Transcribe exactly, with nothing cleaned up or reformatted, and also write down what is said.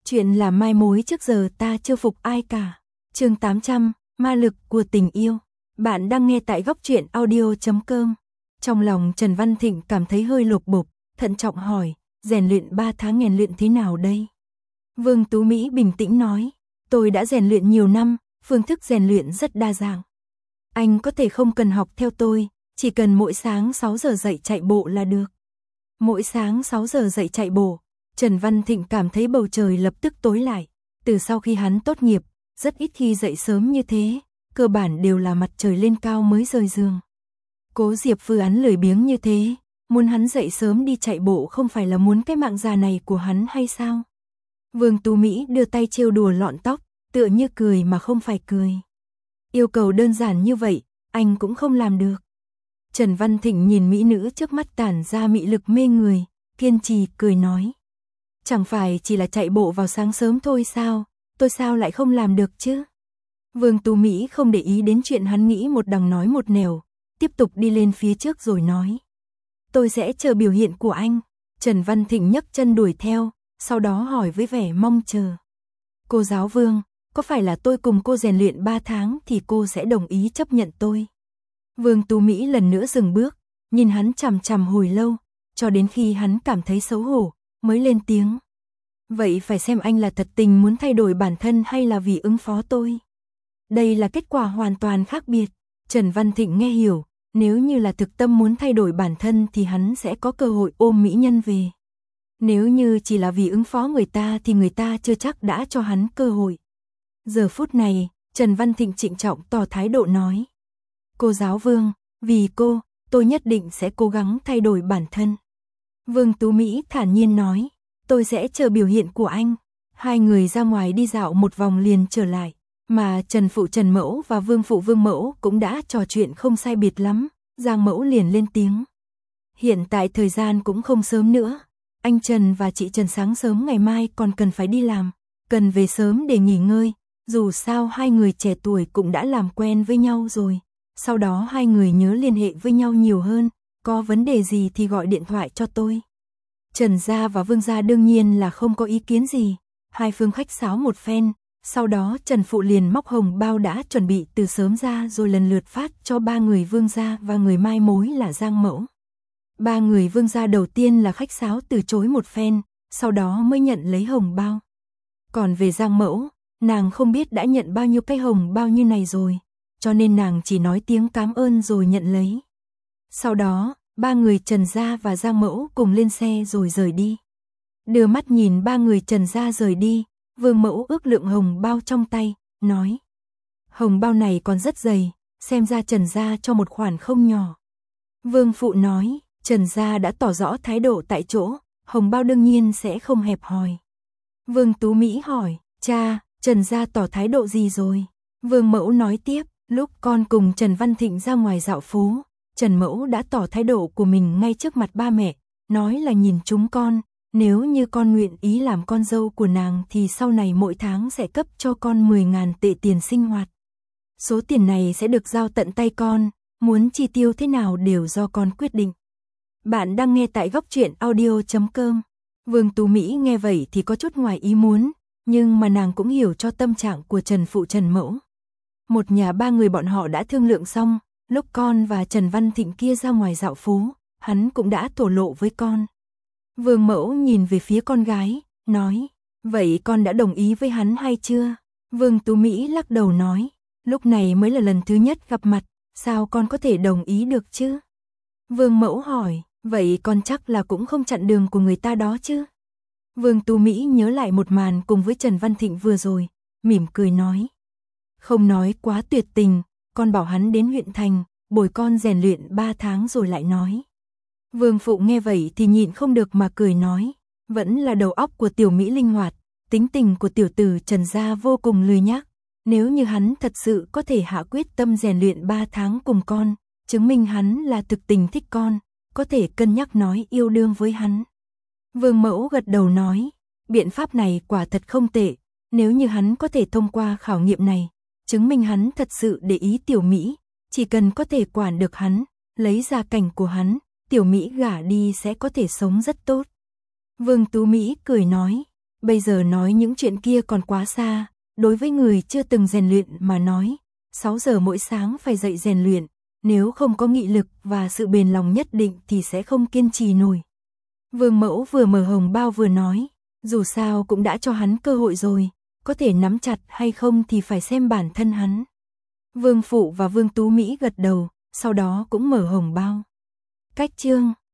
Chuyện là mai mối trước giờ ta chưa phục ai cả. Chương tám trăm, ma lực của tình yêu. Bạn đang nghe tại góc truyện audio chấm com. Trong lòng Trần Văn Thịnh cảm thấy hơi lột bột, thận trọng hỏi, rèn luyện ba tháng rèn luyện thế nào đây? Vương Tú Mỹ bình tĩnh nói, tôi đã rèn luyện nhiều năm, phương thức rèn luyện rất đa dạng. Anh có thể không cần học theo tôi, chỉ cần mỗi sáng sáu giờ dậy chạy bộ là được. Mỗi sáng sáu giờ dậy chạy bộ, Trần Văn Thịnh cảm thấy bầu trời lập tức tối lại. Từ sau khi hắn tốt nghiệp, rất ít khi dậy sớm như thế, cơ bản đều là mặt trời lên cao mới rời giường. Cố Diệp Phư án lười biếng như thế, muốn hắn dậy sớm đi chạy bộ không phải là muốn cái mạng già này của hắn hay sao? Vương Tú Mỹ đưa tay trêu đùa lọn tóc, tựa như cười mà không phải cười. Yêu cầu đơn giản như vậy, anh cũng không làm được. Trần Văn Thịnh nhìn mỹ nữ trước mắt tản ra mị lực mê người, kiên trì cười nói. Chẳng phải chỉ là chạy bộ vào sáng sớm thôi sao, tôi sao lại không làm được chứ? Vương Tú Mỹ không để ý đến chuyện hắn nghĩ một đằng nói một nẻo, tiếp tục đi lên phía trước rồi nói. Tôi sẽ chờ biểu hiện của anh. Trần Văn Thịnh nhấc chân đuổi theo, sau đó hỏi với vẻ mong chờ. Cô giáo Vương, có phải là tôi cùng cô rèn luyện ba tháng thì cô sẽ đồng ý chấp nhận tôi? Vương Tú Mỹ lần nữa dừng bước, nhìn hắn chằm chằm hồi lâu, cho đến khi hắn cảm thấy xấu hổ, mới lên tiếng. Vậy phải xem anh là thật tình muốn thay đổi bản thân hay là vì ứng phó tôi. Đây là kết quả hoàn toàn khác biệt. Trần Văn Thịnh nghe hiểu, nếu như là thực tâm muốn thay đổi bản thân thì hắn sẽ có cơ hội ôm mỹ nhân về. Nếu như chỉ là vì ứng phó người ta thì người ta chưa chắc đã cho hắn cơ hội. Giờ phút này, Trần Văn Thịnh trịnh trọng tỏ thái độ nói. Cô giáo Vương, vì cô, tôi nhất định sẽ cố gắng thay đổi bản thân. Vương Tú Mỹ thản nhiên nói, tôi sẽ chờ biểu hiện của anh. Hai người ra ngoài đi dạo một vòng liền trở lại, mà Trần Phụ Trần Mẫu và Vương Phụ Vương Mẫu cũng đã trò chuyện không sai biệt lắm, Giang Mẫu liền lên tiếng. Hiện tại thời gian cũng không sớm nữa, anh Trần và chị Trần sáng sớm ngày mai còn cần phải đi làm, cần về sớm để nghỉ ngơi, dù sao hai người trẻ tuổi cũng đã làm quen với nhau rồi, sau đó hai người nhớ liên hệ với nhau nhiều hơn, có vấn đề gì thì gọi điện thoại cho tôi. Trần gia và Vương gia đương nhiên là không có ý kiến gì, hai phương khách sáo một phen, sau đó Trần Phụ liền móc hồng bao đã chuẩn bị từ sớm ra rồi lần lượt phát cho ba người Vương gia và người mai mối là Giang Mẫu. Ba người Vương gia đầu tiên là khách sáo từ chối một phen, sau đó mới nhận lấy hồng bao. Còn về Giang Mẫu, nàng không biết đã nhận bao nhiêu cái hồng bao như này rồi, cho nên nàng chỉ nói tiếng cảm ơn rồi nhận lấy. Sau đó, ba người Trần gia và Giang Mẫu cùng lên xe rồi rời đi. Đưa mắt nhìn ba người Trần gia rời đi, Vương Mẫu ước lượng hồng bao trong tay, nói. Hồng bao này còn rất dày, xem ra Trần gia cho một khoản không nhỏ. Vương Phụ nói, Trần gia đã tỏ rõ thái độ tại chỗ, hồng bao đương nhiên sẽ không hẹp hòi. Vương Tú Mỹ hỏi, cha, Trần gia tỏ thái độ gì rồi? Vương Mẫu nói tiếp, lúc con cùng Trần Văn Thịnh ra ngoài dạo phố, Trần Mẫu đã tỏ thái độ của mình ngay trước mặt ba mẹ, nói là nhìn chúng con, nếu như con nguyện ý làm con dâu của nàng thì sau này mỗi tháng sẽ cấp cho con mười ngàn tệ tiền sinh hoạt. Số tiền này sẽ được giao tận tay con, muốn chi tiêu thế nào đều do con quyết định. Bạn đang nghe tại góc truyện audio chấm com. Vương Tú Mỹ nghe vậy thì có chút ngoài ý muốn, nhưng mà nàng cũng hiểu cho tâm trạng của Trần Phụ Trần Mẫu. Một nhà ba người bọn họ đã thương lượng xong, lúc con và Trần Văn Thịnh kia ra ngoài dạo phố, hắn cũng đã thổ lộ với con. Vương Mẫu nhìn về phía con gái, nói, vậy con đã đồng ý với hắn hay chưa? Vương Tú Mỹ lắc đầu nói, lúc này mới là lần thứ nhất gặp mặt, sao con có thể đồng ý được chứ? Vương Mẫu hỏi, vậy con chắc là cũng không chặn đường của người ta đó chứ? Vương Tú Mỹ nhớ lại một màn cùng với Trần Văn Thịnh vừa rồi, mỉm cười nói. Không nói quá tuyệt tình, con bảo hắn đến huyện thành, bồi con rèn luyện ba tháng rồi lại nói. Vương Phụ nghe vậy thì nhịn không được mà cười nói, vẫn là đầu óc của tiểu Mỹ linh hoạt, tính tình của tiểu tử Trần gia vô cùng lười nhác, nếu như hắn thật sự có thể hạ quyết tâm rèn luyện ba tháng cùng con, chứng minh hắn là thực tình thích con, có thể cân nhắc nói yêu đương với hắn. Vương Mẫu gật đầu nói, biện pháp này quả thật không tệ, nếu như hắn có thể thông qua khảo nghiệm này, chứng minh hắn thật sự để ý tiểu Mỹ, chỉ cần có thể quản được hắn, lấy gia cảnh của hắn, tiểu Mỹ gả đi sẽ có thể sống rất tốt. Vương Tú Mỹ cười nói, Bây giờ nói những chuyện kia còn quá xa, đối với người chưa từng rèn luyện mà nói, sáu giờ mỗi sáng phải dậy rèn luyện, nếu không có nghị lực và sự bền lòng nhất định thì sẽ không kiên trì nổi. Vương Mẫu vừa mở hồng bao vừa nói, dù sao cũng đã cho hắn cơ hội rồi, có thể nắm chặt hay không thì phải xem bản thân hắn. Vương Phụ và Vương Tú Mỹ gật đầu, sau đó cũng mở hồng bao. Cách chương